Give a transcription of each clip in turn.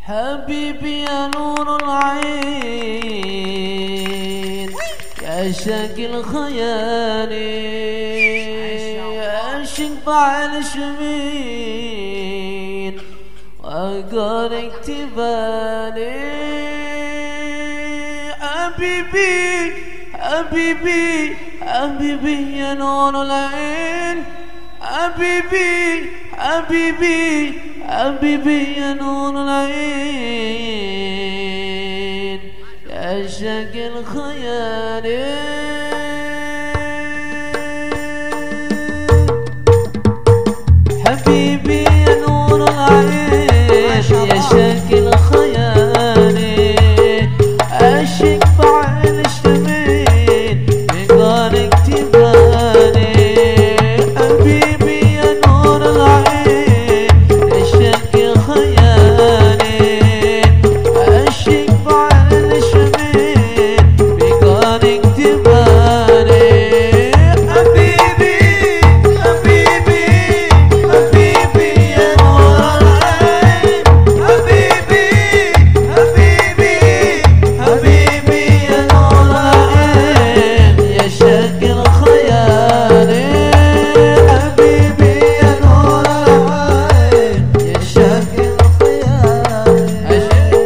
حبيبي يا نور العين يا شكل خيالي عاشق فعل شمين وقارك تبالي حبيبي حبيبي حبيبي يا نور العين حبيبي حبيبي حبيبي يا نور العين يا شكل خيالي حبيبي يا نور العين يا شكل خيالي عاشق بعين الشمين بقارك تباني حبيبي يا نور العين يا شكل خيالي عاشق بعين الشمين بقارك تباني حبيبي حبيبي حبيبي يا نور العين حبيبي حبيبي حبيبي يا نور العين يا شكل خيالي حبيبي يا نور العين يا شكل خيالي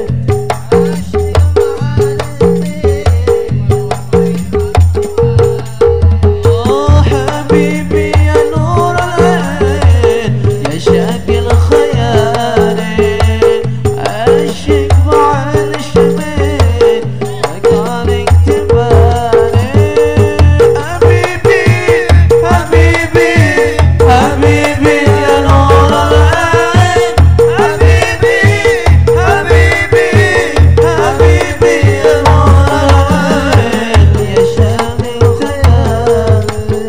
حبيبي يا نور العين يا شكل خيالي عاشق بعين الشمين وقارك تباني حبيبي حبيبي حبيبي يا نور العين حبيبي حبيبي حبيبي يا نور العين يا شكل خيالي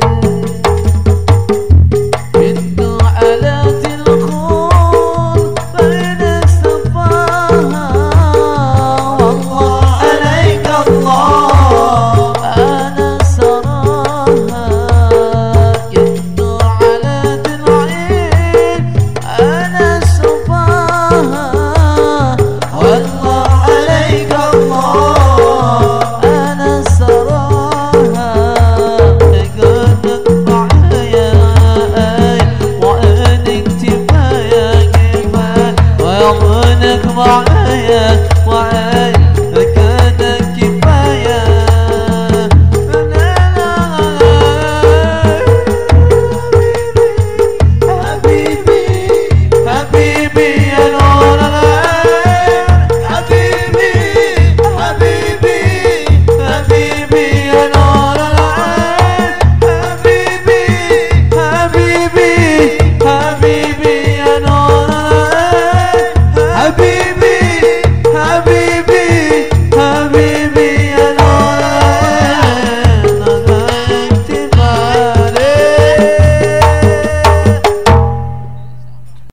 بنت علات الخول بين الصفاها والله عليك الله أنا سراها بنت علات العين أنا صفاها والله عليك الله أنا سراها قلبك معايا وعينك تبايا كيفك وعينك معايا